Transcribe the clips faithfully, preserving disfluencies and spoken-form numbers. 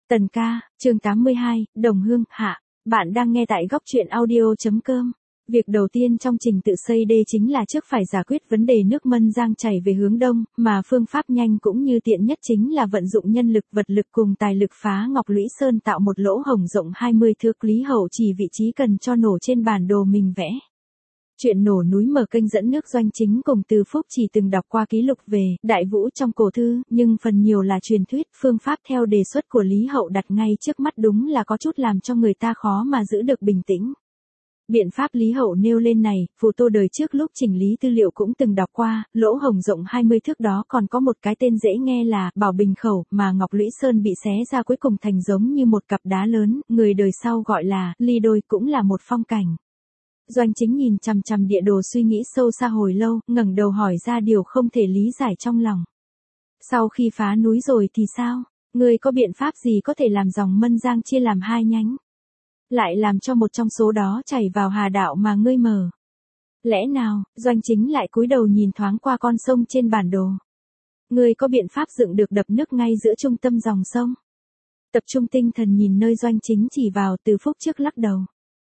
Tần ca, chương tám mươi hai, Đồng Hương, hạ. Bạn đang nghe tại góc truyện audio.com. Việc đầu tiên trong trình tự xây đê chính là trước phải giải quyết vấn đề nước Mân Giang chảy về hướng đông, mà phương pháp nhanh cũng như tiện nhất chính là vận dụng nhân lực, vật lực cùng tài lực phá Ngọc Lũy Sơn tạo một lỗ hổng rộng hai mươi thước. Lý Hậu chỉ vị trí cần cho nổ trên bản đồ mình vẽ. Chuyện nổ núi mở kênh dẫn nước Doanh Chính cùng Từ Phúc chỉ từng đọc qua ký lục về Đại Vũ trong cổ thư, nhưng phần nhiều là truyền thuyết. Phương pháp theo đề xuất của Lý Hậu đặt ngay trước mắt đúng là có chút làm cho người ta khó mà giữ được bình tĩnh. Biện pháp Lý Hậu nêu lên này, Phù Tô đời trước lúc chỉnh lý tư liệu cũng từng đọc qua. Lỗ hổng rộng hai mươi thước đó còn có một cái tên dễ nghe là Bảo Bình Khẩu, mà Ngọc Lũy Sơn bị xé ra cuối cùng thành giống như một cặp đá lớn, người đời sau gọi là ly đôi, cũng là một phong cảnh. Doanh Chính nhìn chằm chằm địa đồ suy nghĩ sâu xa hồi lâu, ngẩng đầu hỏi ra điều không thể lý giải trong lòng. Sau khi phá núi rồi thì sao? Ngươi có biện pháp gì có thể làm dòng Mân Giang chia làm hai nhánh? Lại làm cho một trong số đó chảy vào Hà Đạo mà ngươi mở? Lẽ nào? Doanh Chính lại cúi đầu nhìn thoáng qua con sông trên bản đồ. Ngươi có biện pháp dựng được đập nước ngay giữa trung tâm dòng sông? Tập trung tinh thần nhìn nơi Doanh Chính chỉ vào, Từ Phúc trước lắc đầu.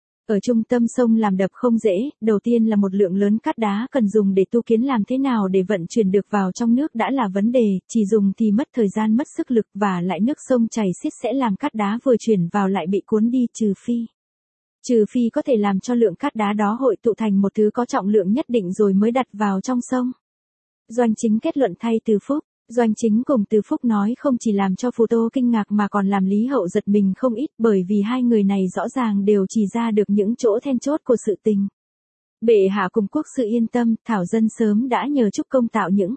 Ở trung tâm sông làm đập không dễ, đầu tiên là một lượng lớn cát đá cần dùng để tu kiến, làm thế nào để vận chuyển được vào trong nước đã là vấn đề, chỉ dùng thì mất thời gian mất sức lực, và lại nước sông chảy xiết sẽ làm cát đá vừa chuyển vào lại bị cuốn đi, trừ phi. Trừ phi có thể làm cho lượng cát đá đó hội tụ thành một thứ có trọng lượng nhất định rồi mới đặt vào trong sông. Doanh Chính kết luận thay Từ Phúc. Doanh Chính cùng Từ Phúc nói không chỉ làm cho Phù Tô kinh ngạc mà còn làm Lý Hậu giật mình không ít, bởi vì hai người này rõ ràng đều chỉ ra được những chỗ then chốt của sự tình. Bệ hạ cùng quốc sự yên tâm, thảo dân sớm đã nhờ trúc công tạo những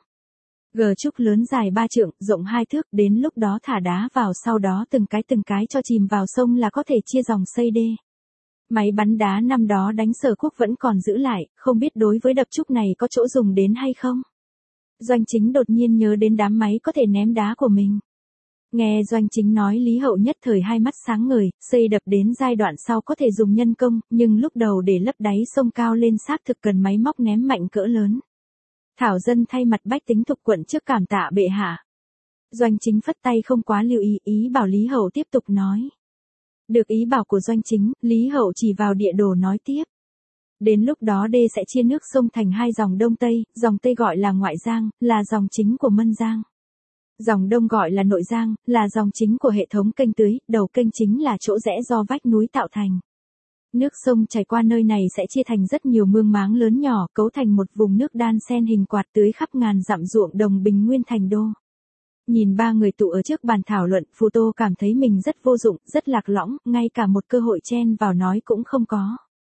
gờ trúc lớn dài ba trượng, rộng hai thước, đến lúc đó thả đá vào, sau đó từng cái từng cái cho chìm vào sông là có thể chia dòng xây đê. Máy bắn đá năm đó đánh Sở Quốc vẫn còn giữ lại, không biết đối với đập trúc này có chỗ dùng đến hay không? Doanh Chính đột nhiên nhớ đến đám máy có thể ném đá của mình. Nghe Doanh Chính nói, Lý Hậu nhất thời hai mắt sáng ngời, xây đập đến giai đoạn sau có thể dùng nhân công, nhưng lúc đầu để lấp đáy sông cao lên xác thực cần máy móc ném mạnh cỡ lớn. Thảo dân thay mặt bách tính Thục quận trước cảm tạ bệ hạ. Doanh Chính phất tay không quá lưu ý, ý bảo Lý Hậu tiếp tục nói. Được ý bảo của Doanh Chính, Lý Hậu chỉ vào địa đồ nói tiếp. Đến lúc đó đê sẽ chia nước sông thành hai dòng Đông Tây, dòng Tây gọi là Ngoại Giang, là dòng chính của Mân Giang. Dòng Đông gọi là Nội Giang, là dòng chính của hệ thống kênh tưới, đầu kênh chính là chỗ rẽ do vách núi tạo thành. Nước sông chảy qua nơi này sẽ chia thành rất nhiều mương máng lớn nhỏ, cấu thành một vùng nước đan xen hình quạt tưới khắp ngàn dặm ruộng đồng bình nguyên thành đô. Nhìn ba người tụ ở trước bàn thảo luận, Phù Tô cảm thấy mình rất vô dụng, rất lạc lõng, ngay cả một cơ hội chen vào nói cũng không có.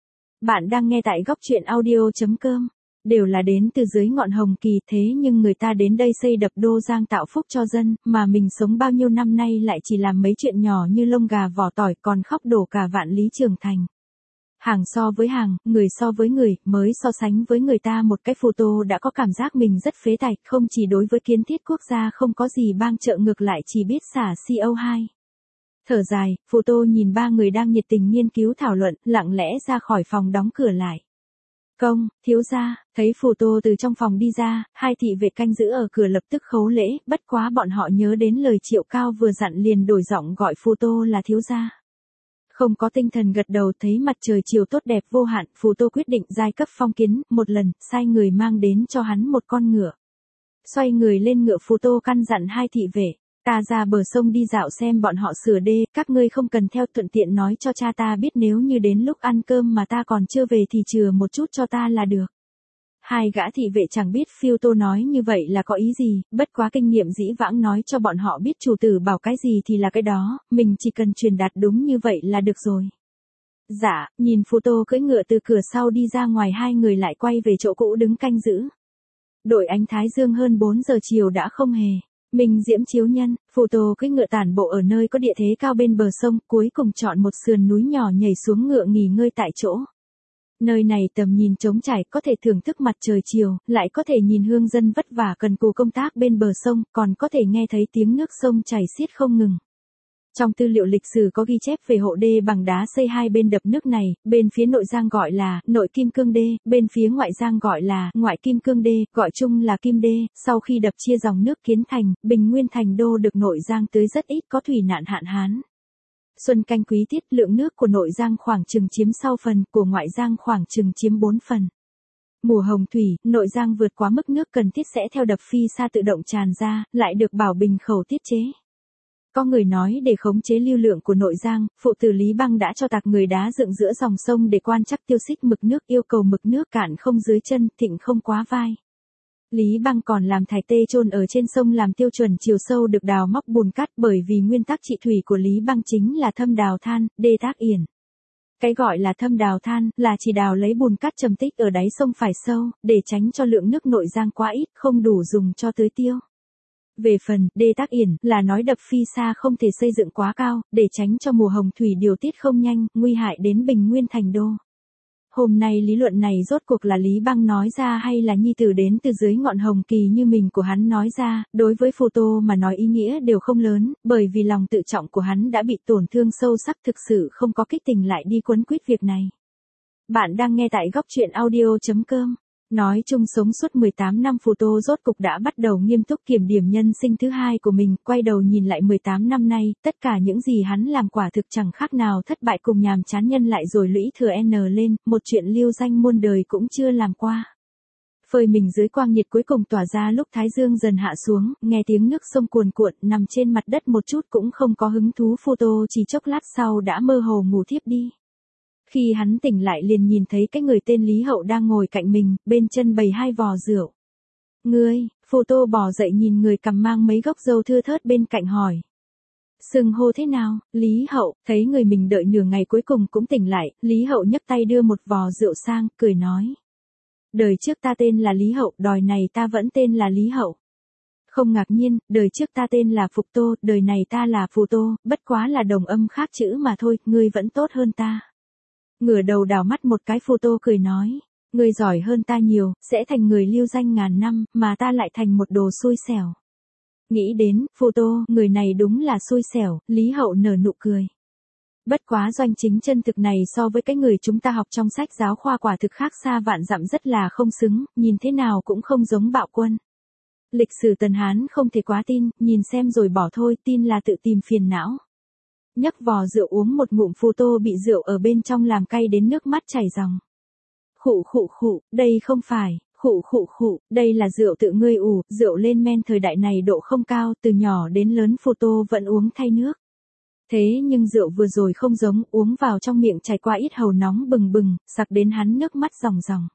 Bạn đang nghe tại góc truyện audio.com. Đều là đến từ dưới ngọn Hồng Kỳ, thế nhưng người ta đến đây xây đập đô giang tạo phúc cho dân, mà mình sống bao nhiêu năm nay lại chỉ làm mấy chuyện nhỏ như lông gà vỏ tỏi, còn khóc đổ cả vạn lý trường thành. Hàng so với hàng, người so với người, mới so sánh với người ta một cái. Phù Tô đã có cảm giác mình rất phế tài, không chỉ đối với kiến thiết quốc gia không có gì bang trợ, ngược lại chỉ biết xả xê o hai. Thở dài, Phù Tô nhìn ba người đang nhiệt tình nghiên cứu thảo luận, lặng lẽ ra khỏi phòng đóng cửa lại. Công, thiếu gia, thấy Phù Tô từ trong phòng đi ra, hai thị vệ canh giữ ở cửa lập tức khấu lễ, bất quá bọn họ nhớ đến lời Triệu Cao vừa dặn liền đổi giọng gọi Phù Tô là thiếu gia. Không có tinh thần gật đầu. Thấy mặt trời chiều tốt đẹp vô hạn, Phù Tô quyết định giai cấp phong kiến, một lần, sai người mang đến cho hắn một con ngựa. Xoay người lên ngựa, Phù Tô căn dặn hai thị vệ. Ta ra bờ sông đi dạo xem bọn họ sửa đê, các ngươi không cần theo, thuận tiện nói cho cha ta biết nếu như đến lúc ăn cơm mà ta còn chưa về thì chừa một chút cho ta là được. Hai gã thị vệ chẳng biết Phù Tô nói như vậy là có ý gì, bất quá kinh nghiệm dĩ vãng nói cho bọn họ biết chủ tử bảo cái gì thì là cái đó, mình chỉ cần truyền đạt đúng như vậy là được rồi. Dạ, nhìn Phù Tô cưỡi ngựa từ cửa sau đi ra ngoài, hai người lại quay về chỗ cũ đứng canh giữ. Đội ánh thái dương hơn bốn giờ chiều đã không hề. Minh diễm chiếu nhân, Phù Tô cưỡi ngựa tản bộ ở nơi có địa thế cao bên bờ sông, cuối cùng chọn một sườn núi nhỏ nhảy xuống ngựa nghỉ ngơi tại chỗ. Nơi này tầm nhìn trống trải, có thể thưởng thức mặt trời chiều, lại có thể nhìn hương dân vất vả cần cù công tác bên bờ sông, còn có thể nghe thấy tiếng nước sông chảy xiết không ngừng. Trong tư liệu lịch sử có ghi chép về hộ đê bằng đá xây hai bên đập nước này, bên phía nội giang gọi là nội kim cương đê, bên phía ngoại giang gọi là ngoại kim cương đê, gọi chung là kim đê. Sau khi đập chia dòng nước kiến thành, Bình Nguyên thành đô được nội giang tưới rất ít, có thủy nạn hạn hán. Xuân canh quý tiết, lượng nước của nội giang khoảng chừng chiếm sáu phần, của ngoại giang khoảng chừng chiếm bốn phần. Mùa hồng thủy, nội giang vượt quá mức nước cần thiết sẽ theo đập Phi Sa tự động tràn ra, lại được Bảo Bình khẩu tiết chế. Có người nói để khống chế lưu lượng của nội giang, phụ tử Lý Băng đã cho tạc người đá dựng giữa dòng sông để quan trắc tiêu xích mực nước, yêu cầu mực nước cạn không dưới chân, thịnh không quá vai. Lý Băng còn làm thải tê chôn ở trên sông làm tiêu chuẩn chiều sâu được đào móc bùn cát, bởi vì nguyên tắc trị thủy của Lý Băng chính là thâm đào than, đê tác yển. Cái gọi là thâm đào than là chỉ đào lấy bùn cát trầm tích ở đáy sông phải sâu, để tránh cho lượng nước nội giang quá ít, không đủ dùng cho tưới tiêu. Về phần đê tác yển là nói đập Phi Sa không thể xây dựng quá cao, để tránh cho mùa hồng thủy điều tiết không nhanh, nguy hại đến Bình Nguyên thành đô. Hôm nay lý luận này rốt cuộc là Lý Băng nói ra hay là nhi tử đến từ dưới ngọn hồng kỳ như mình của hắn nói ra, đối với Phù Tô mà nói ý nghĩa đều không lớn, bởi vì lòng tự trọng của hắn đã bị tổn thương sâu sắc, thực sự không có kích tình lại đi quấn quýt việc này. Bạn đang nghe tại góc truyện audio chấm com. Nói chung sống suốt mười tám năm Phù Tô rốt cục đã bắt đầu nghiêm túc kiểm điểm nhân sinh thứ hai của mình, quay đầu nhìn lại mười tám năm nay, tất cả những gì hắn làm quả thực chẳng khác nào thất bại cùng nhàm chán nhân lại rồi lũy thừa N lên, một chuyện lưu danh muôn đời cũng chưa làm qua. Phơi mình dưới quang nhiệt cuối cùng tỏa ra lúc thái dương dần hạ xuống, nghe tiếng nước sông cuồn cuộn, nằm trên mặt đất một chút cũng không có hứng thú, Phù Tô chỉ chốc lát sau đã mơ hồ ngủ thiếp đi. Khi hắn tỉnh lại liền nhìn thấy cái người tên Lý Hậu đang ngồi cạnh mình, bên chân bày hai vò rượu. Ngươi, Phù Tô bò dậy nhìn người cầm mang mấy gốc dâu thưa thớt bên cạnh hỏi. Xưng hô thế nào? Lý Hậu, thấy người mình đợi nửa ngày cuối cùng cũng tỉnh lại, Lý Hậu nhấc tay đưa một vò rượu sang, cười nói. Đời trước ta tên là Lý Hậu, đời này ta vẫn tên là Lý Hậu. Không ngạc nhiên, đời trước ta tên là Phục Tô, đời này ta là Phù Tô, bất quá là đồng âm khác chữ mà thôi, ngươi vẫn tốt hơn ta. Ngửa đầu đảo mắt một cái, Phù Tô cười nói, ngươi giỏi hơn ta nhiều, sẽ thành người lưu danh ngàn năm, mà ta lại thành một đồ xui xẻo. Nghĩ đến, Phù Tô, người này đúng là xui xẻo, Lý Hậu nở nụ cười. Bất quá doanh chính chân thực này so với cái người chúng ta học trong sách giáo khoa quả thực khác xa vạn dặm, rất là không xứng, nhìn thế nào cũng không giống Bạo Quân. Lịch sử Tần Hán không thể quá tin, nhìn xem rồi bỏ thôi, tin là tự tìm phiền não. Nhấc vò rượu uống một ngụm, Phù Tô bị rượu ở bên trong làm cay đến nước mắt chảy ròng. Khụ khụ khụ, đây không phải, khụ khụ khụ, đây là rượu tự ngươi ủ, rượu lên men thời đại này độ không cao, từ nhỏ đến lớn Phù Tô vẫn uống thay nước. Thế nhưng rượu vừa rồi không giống, uống vào trong miệng chảy qua ít hầu nóng bừng bừng, sặc đến hắn nước mắt ròng ròng.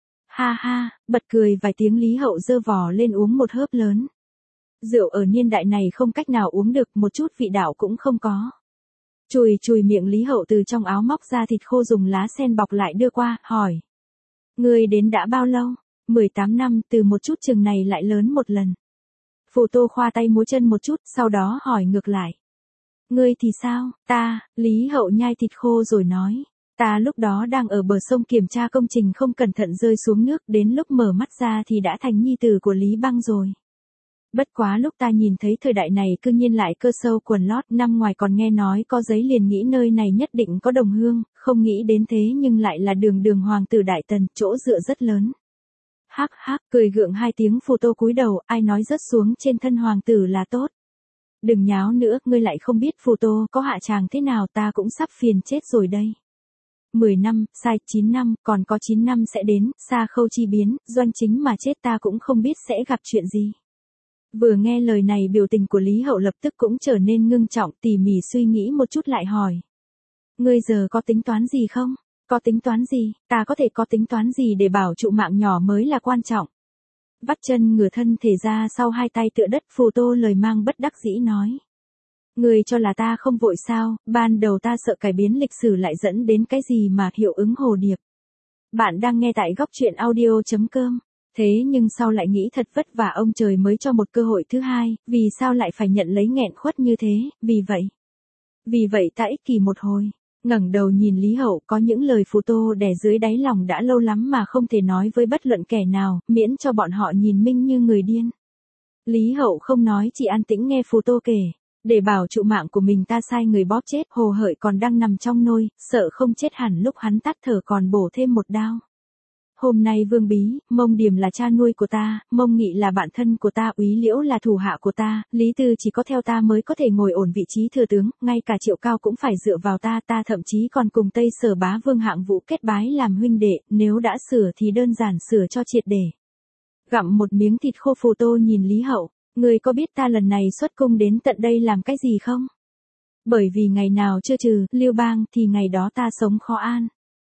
Ha ha, bật cười vài tiếng, Lý Hậu giơ vò lên uống một hớp lớn. Rượu ở niên đại này không cách nào uống được, một chút vị đạo cũng không có. Chùi chùi miệng, Lý Hậu từ trong áo móc ra thịt khô dùng lá sen bọc lại đưa qua, hỏi. Ngươi đến đã bao lâu? mười tám năm, từ một chút chừng này lại lớn một lần. Phù Tô khoa tay múa chân một chút, sau đó hỏi ngược lại. Ngươi thì sao? Ta, Lý Hậu nhai thịt khô rồi nói. Ta lúc đó đang ở bờ sông kiểm tra công trình không cẩn thận rơi xuống nước, đến lúc mở mắt ra thì đã thành nhi tử của Lý Băng rồi. Bất quá lúc ta nhìn thấy thời đại này cư nhiên lại cơ sâu quần lót, năm ngoài còn nghe nói có giấy liền nghĩ nơi này nhất định có đồng hương, không nghĩ đến thế nhưng lại là đường đường hoàng tử Đại Tần, chỗ dựa rất lớn. Hắc hắc, cười gượng hai tiếng, Phù Tô cúi đầu, ai nói rớt xuống trên thân hoàng tử là tốt. Đừng nháo nữa, ngươi lại không biết Phù Tô có hạ tràng thế nào, ta cũng sắp phiền chết rồi đây. mười năm, sai, chín năm, còn có chín năm sẽ đến, xa khâu chi biến, doanh chính mà chết ta cũng không biết sẽ gặp chuyện gì. Vừa nghe lời này, biểu tình của Lý Hậu lập tức cũng trở nên ngưng trọng, tỉ mỉ suy nghĩ một chút lại hỏi. Ngươi giờ có tính toán gì không? Có tính toán gì? Ta có thể có tính toán gì để bảo trụ mạng nhỏ mới là quan trọng. Vắt chân ngửa thân thể ra sau hai tay tựa đất, Phù Tô lời mang bất đắc dĩ nói. Ngươi cho là ta không vội sao, ban đầu ta sợ cải biến lịch sử lại dẫn đến cái gì mà hiệu ứng hồ điệp. Bạn đang nghe tại góc truyện audio chấm com. Thế nhưng sau lại nghĩ thật vất vả ông trời mới cho một cơ hội thứ hai, vì sao lại phải nhận lấy nghẹn khuất như thế, vì vậy. Vì vậy ta ích kỷ một hồi, ngẩng đầu nhìn Lý Hậu, có những lời Phù Tô đè dưới đáy lòng đã lâu lắm mà không thể nói với bất luận kẻ nào, miễn cho bọn họ nhìn minh như người điên. Lý Hậu không nói, chỉ an tĩnh nghe Phù Tô kể. Để bảo trụ mạng của mình ta sai người bóp chết, Hồ Hợi còn đang nằm trong nôi, sợ không chết hẳn lúc hắn tắt thở còn bổ thêm một đao. Hôm nay Vương Bí, Mông Điểm là cha nuôi của ta, Mông Nghị là bạn thân của ta, Úy Liễu là thủ hạ của ta, Lý Tư chỉ có theo ta mới có thể ngồi ổn vị trí thừa tướng, ngay cả Triệu Cao cũng phải dựa vào ta, ta thậm chí còn cùng Tây Sở Bá Vương Hạng Vũ kết bái làm huynh đệ, nếu đã sửa thì đơn giản sửa cho triệt để. Gặm một miếng thịt khô, Phù Tô nhìn Lý Hậu, ngươi có biết ta lần này xuất cung đến tận đây làm cái gì không? Bởi vì ngày nào chưa trừ Lưu Bang thì ngày đó ta sống khó an.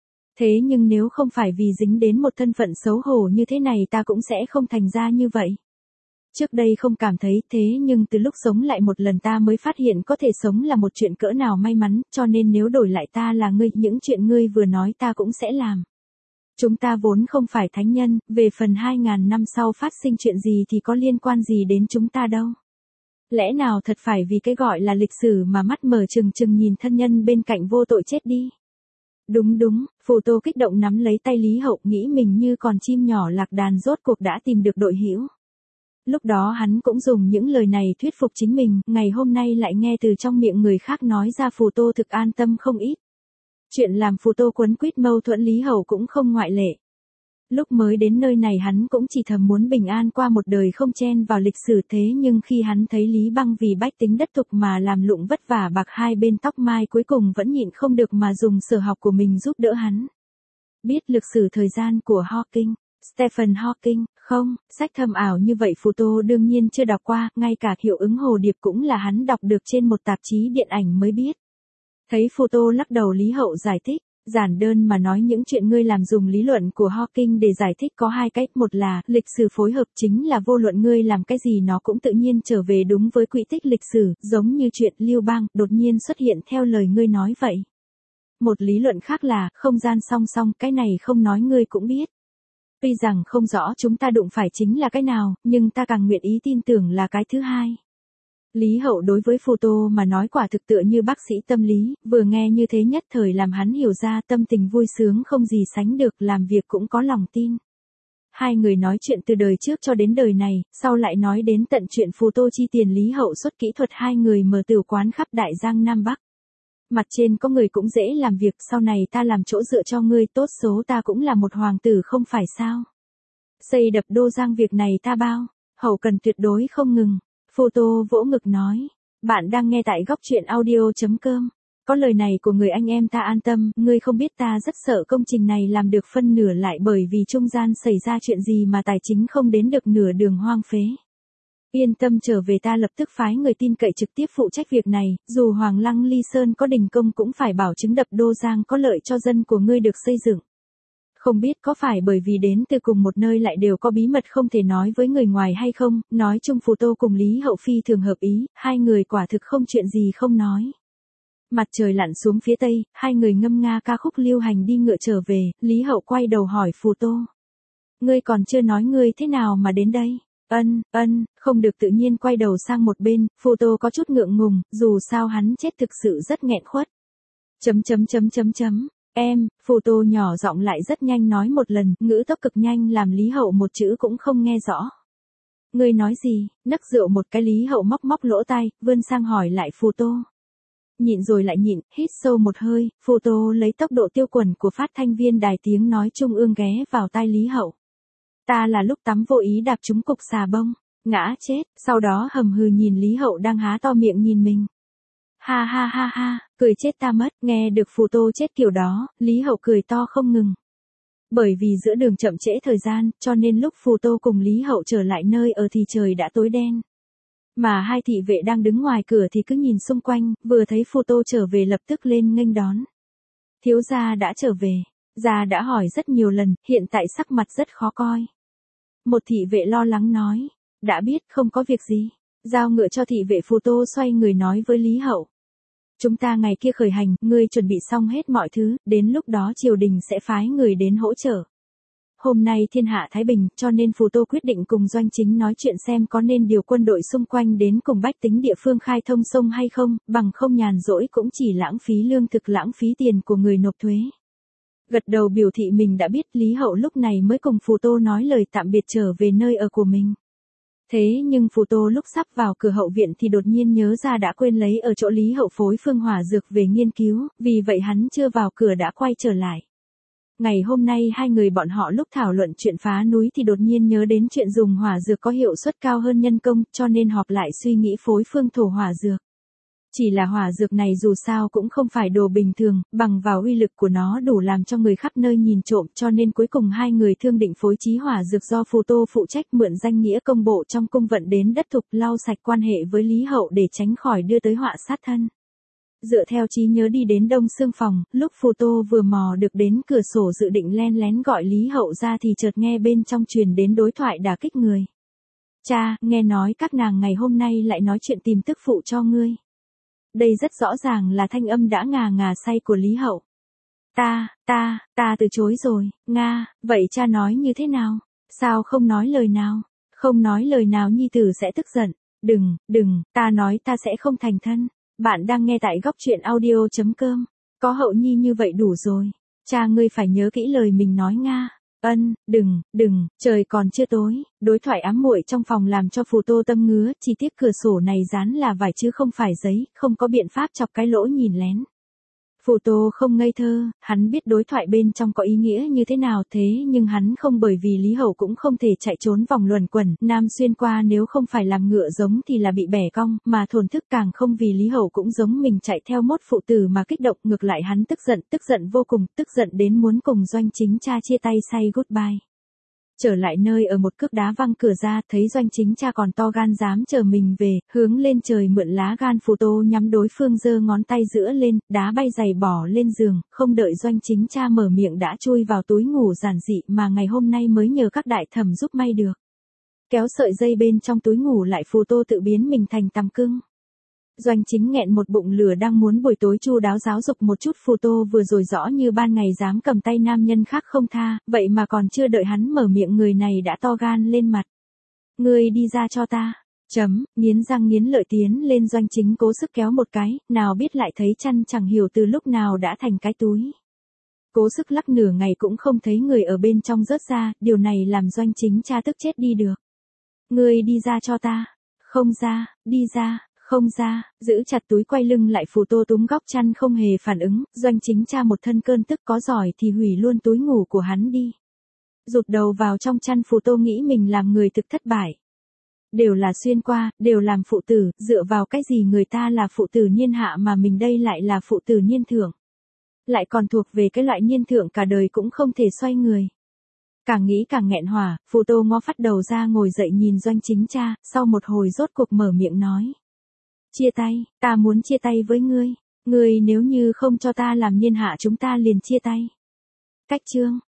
Thế nhưng nếu không phải vì dính đến một thân phận xấu hổ như thế này ta cũng sẽ không thành ra như vậy. Trước đây không cảm thấy thế nhưng từ lúc sống lại một lần ta mới phát hiện có thể sống là một chuyện cỡ nào may mắn, cho nên nếu đổi lại ta là ngươi, những chuyện ngươi vừa nói ta cũng sẽ làm. Chúng ta vốn không phải thánh nhân, về phần hai ngàn năm sau phát sinh chuyện gì thì có liên quan gì đến chúng ta đâu. Lẽ nào thật phải vì cái gọi là lịch sử mà mắt mở trừng trừng nhìn thân nhân bên cạnh vô tội chết đi. Đúng đúng, Phù Tô kích động nắm lấy tay Lý Hậu, nghĩ mình như con chim nhỏ lạc đàn rốt cuộc đã tìm được đội hữu. Lúc đó hắn cũng dùng những lời này thuyết phục chính mình, ngày hôm nay lại nghe từ trong miệng người khác nói ra, Phù Tô thực an tâm không ít. Chuyện làm Phù Tô quấn quýt mâu thuẫn, Lý Hậu cũng không ngoại lệ. Lúc mới đến nơi này hắn cũng chỉ thầm muốn bình an qua một đời không chen vào lịch sử, thế nhưng khi hắn thấy Lý Băng vì bách tính đất tục mà làm lụng vất vả bạc hai bên tóc mai, cuối cùng vẫn nhịn không được mà dùng sở học của mình giúp đỡ hắn. Biết lực sử thời gian của Hawking, Stephen Hawking, không, sách thâm ảo như vậy Phù Tô đương nhiên chưa đọc qua, ngay cả hiệu ứng hồ điệp cũng là hắn đọc được trên một tạp chí điện ảnh mới biết. Thấy Phù Tô lắc đầu, Lý Hậu giải thích. Giản đơn mà nói, những chuyện ngươi làm dùng lý luận của Hawking để giải thích có hai cách, một là lịch sử phối hợp, chính là vô luận ngươi làm cái gì nó cũng tự nhiên trở về đúng với quỹ tích lịch sử, giống như chuyện Lưu Bang đột nhiên xuất hiện theo lời ngươi nói vậy. Một lý luận khác là không gian song song, cái này không nói ngươi cũng biết. Tuy rằng không rõ chúng ta đụng phải chính là cái nào, nhưng ta càng nguyện ý tin tưởng là cái thứ hai. Lý Hậu đối với Phù Tô mà nói quả thực tựa như bác sĩ tâm lý, vừa nghe như thế nhất thời làm hắn hiểu ra tâm tình vui sướng không gì sánh được, làm việc cũng có lòng tin. Hai người nói chuyện từ đời trước cho đến đời này, sau lại nói đến tận chuyện Phù Tô chi tiền, Lý Hậu xuất kỹ thuật, hai người mở tửu quán khắp Đại Giang Nam Bắc. Mặt trên có người cũng dễ làm việc, sau này ta làm chỗ dựa cho ngươi, tốt số ta cũng là một hoàng tử không phải sao. Xây đập Đô Giang việc này ta bao, hậu cần tuyệt đối không ngừng. Phù Tô vỗ ngực nói, bạn đang nghe tại góc truyện audio chấm com. Có lời này của người anh em ta an tâm, ngươi không biết ta rất sợ công trình này làm được phân nửa lại bởi vì trung gian xảy ra chuyện gì mà tài chính không đến được nửa đường hoang phế. Yên tâm trở về, ta lập tức phái người tin cậy trực tiếp phụ trách việc này, dù Hoàng Lăng Ly Sơn có đình công cũng phải bảo chứng đập Đô Giang có lợi cho dân của ngươi được xây dựng. Không biết có phải bởi vì đến từ cùng một nơi lại đều có bí mật không thể nói với người ngoài hay không, nói chung Phù Tô cùng Lý Hậu phi thường hợp ý, hai người quả thực không chuyện gì không nói. Mặt trời lặn xuống phía tây, hai người ngâm nga ca khúc Lưu Hành đi ngựa trở về, Lý Hậu quay đầu hỏi Phù Tô. Ngươi còn chưa nói ngươi thế nào mà đến đây? Ân, ân, không được, tự nhiên quay đầu sang một bên, Phù Tô có chút ngượng ngùng, dù sao hắn chết thực sự rất nghẹn khuất. Chấm chấm chấm chấm chấm. Em, Phù Tô nhỏ giọng lại rất nhanh nói một lần, ngữ tốc cực nhanh làm Lý Hậu một chữ cũng không nghe rõ. Ngươi nói gì? Nấc rượu một cái, Lý Hậu móc móc lỗ tai, vươn sang hỏi lại Phù Tô. Nhịn rồi lại nhịn, hít sâu một hơi, Phù Tô lấy tốc độ tiêu quần của phát thanh viên đài tiếng nói trung ương ghé vào tai Lý Hậu. Ta là lúc tắm vô ý đạp trúng cục xà bông, ngã chết, sau đó hầm hừ nhìn Lý Hậu đang há to miệng nhìn mình. Ha ha ha ha, cười chết ta mất, nghe được Phù Tô chết kiểu đó, Lý Hậu cười to không ngừng. Bởi vì giữa đường chậm trễ thời gian, cho nên lúc Phù Tô cùng Lý Hậu trở lại nơi ở thì trời đã tối đen. Mà hai thị vệ đang đứng ngoài cửa thì cứ nhìn xung quanh, vừa thấy Phù Tô trở về lập tức lên nghênh đón. Thiếu gia đã trở về, gia đã hỏi rất nhiều lần, hiện tại sắc mặt rất khó coi. Một thị vệ lo lắng nói, đã biết không có việc gì. Giao ngựa cho thị vệ, Phù Tô xoay người nói với Lý Hậu. Chúng ta ngày kia khởi hành, ngươi chuẩn bị xong hết mọi thứ, đến lúc đó triều đình sẽ phái người đến hỗ trợ. Hôm nay thiên hạ thái bình, cho nên Phù Tô quyết định cùng Doanh Chính nói chuyện xem có nên điều quân đội xung quanh đến cùng bách tính địa phương khai thông sông hay không, bằng không nhàn rỗi cũng chỉ lãng phí lương thực, lãng phí tiền của người nộp thuế. Gật đầu biểu thị mình đã biết, Lý Hậu lúc này mới cùng Phù Tô nói lời tạm biệt trở về nơi ở của mình. Thế nhưng Phù Tô lúc sắp vào cửa hậu viện thì đột nhiên nhớ ra đã quên lấy ở chỗ Lý Hậu phối phương hỏa dược về nghiên cứu, vì vậy hắn chưa vào cửa đã quay trở lại. Ngày hôm nay hai người bọn họ lúc thảo luận chuyện phá núi thì đột nhiên nhớ đến chuyện dùng hỏa dược có hiệu suất cao hơn nhân công, cho nên họp lại suy nghĩ phối phương thổ hỏa dược. Chỉ là hỏa dược này dù sao cũng không phải đồ bình thường, bằng vào uy lực của nó đủ làm cho người khắp nơi nhìn trộm, cho nên cuối cùng hai người thương định phối trí hỏa dược do Phù Tô phụ trách mượn danh nghĩa công bộ trong cung vận đến đất thục lau sạch quan hệ với Lý Hậu để tránh khỏi đưa tới họa sát thân. Dựa theo trí nhớ đi đến Đông Xương phòng, lúc Phù Tô vừa mò được đến cửa sổ dự định len lén gọi Lý Hậu ra thì chợt nghe bên trong truyền đến đối thoại đả kích người. Cha, nghe nói các nàng ngày hôm nay lại nói chuyện tìm tức phụ cho ngươi. Đây rất rõ ràng là thanh âm đã ngà ngà say của Lý Hậu. Ta, ta, ta từ chối rồi, Nga, vậy cha nói như thế nào? Sao không nói lời nào? Không nói lời nào nhi tử sẽ tức giận. Đừng, đừng, ta nói ta sẽ không thành thân. Bạn đang nghe tại góc truyện audio chấm com. Có Hậu nhi như vậy đủ rồi. Cha ngươi phải nhớ kỹ lời mình nói Nga. Ân, đừng, đừng, trời còn chưa tối. Đối thoại ám muội trong phòng làm cho Phù Tô tâm ngứa, chi tiết cửa sổ này dán là vải chứ không phải giấy, không có biện pháp chọc cái lỗ nhìn lén. Phù Tô không ngây thơ, hắn biết đối thoại bên trong có ý nghĩa như thế nào, thế nhưng hắn không, bởi vì Lý Hậu cũng không thể chạy trốn vòng luẩn quẩn, nam xuyên qua nếu không phải làm ngựa giống thì là bị bẻ cong, mà thổn thức càng không vì Lý Hậu cũng giống mình chạy theo mốt phụ tử mà kích động, ngược lại hắn tức giận, tức giận vô cùng, tức giận đến muốn cùng Doanh Chính Cha chia tay say goodbye. Trở lại nơi ở một cước đá văng cửa ra, thấy Doanh Chính Cha còn to gan dám chờ mình về, hướng lên trời mượn lá gan. Phù Tô nhắm đối phương giơ ngón tay giữa lên, đá bay giày bỏ lên giường, không đợi Doanh Chính Cha mở miệng đã chui vào túi ngủ giản dị mà ngày hôm nay mới nhờ các đại thẩm giúp may được. Kéo sợi dây bên trong túi ngủ lại, Phù Tô tự biến mình thành tằm cưng. Doanh Chính nghẹn một bụng lửa đang muốn buổi tối chu đáo giáo dục một chút Phù Tô vừa rồi rõ như ban ngày dám cầm tay nam nhân khác không tha, vậy mà còn chưa đợi hắn mở miệng người này đã to gan lên mặt. Ngươi đi ra cho ta. Chấm, nghiến răng nghiến lợi tiến lên. Doanh Chính cố sức kéo một cái, nào biết lại thấy chăn chẳng hiểu từ lúc nào đã thành cái túi. Cố sức lắc nửa ngày cũng không thấy người ở bên trong rớt ra, điều này làm Doanh Chính Cha tức chết đi được. Ngươi đi ra cho ta. Không ra, đi ra. Không ra, giữ chặt túi quay lưng lại. Phù Tô túm góc chăn không hề phản ứng, Doanh Chính Cha một thân cơn tức có giỏi thì hủy luôn túi ngủ của hắn đi. Rụt đầu vào trong chăn, Phù Tô nghĩ mình làm người thực thất bại. Đều là xuyên qua, đều làm phụ tử, dựa vào cái gì người ta là phụ tử niên hạ mà mình đây lại là phụ tử niên thượng. Lại còn thuộc về cái loại niên thượng cả đời cũng không thể xoay người. Càng nghĩ càng nghẹn hỏa, Phù Tô ngó phát đầu ra ngồi dậy nhìn Doanh Chính Cha, sau một hồi rốt cuộc mở miệng nói. Chia tay, ta muốn chia tay với ngươi. Ngươi nếu như không cho ta làm niên hạ chúng ta liền chia tay. Cách chương.